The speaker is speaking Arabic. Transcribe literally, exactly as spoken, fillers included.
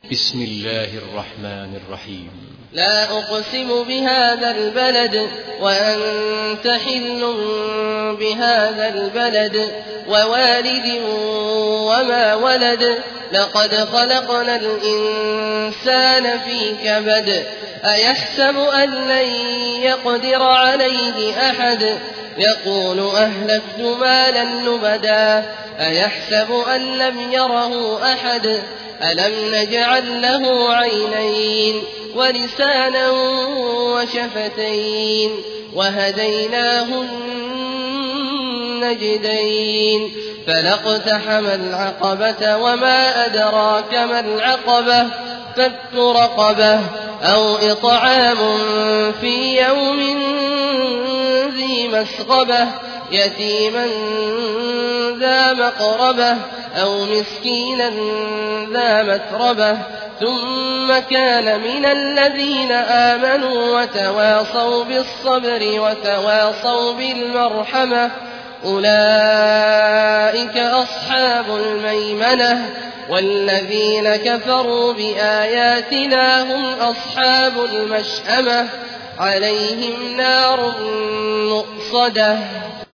بسم الله الرحمن الرحيم. لا أقسم بهذا البلد وأنت حل بهذا البلد ووالد وما ولد لقد خلقنا الإنسان في كبد أيحسب أن لن يقدر عليه أحد يقول أهلكت مالا لبدا أيحسب أن لم يره أحد ألم نجعل له عينين ولسانا وشفتين وهديناه النجدين فلاقتحم العقبة وما أدراك ما العقبة فك رقبة أو إطعام في يوم ذي مسغبة يتيما ذا مقربة أو مسكينا ذا متربة ثم كان من الذين آمنوا وتواصوا بالصبر وتواصوا بالمرحمة أولئك أصحاب الميمنة والذين كفروا بآياتنا هم أصحاب المشأمة عليهم نار مؤصدة.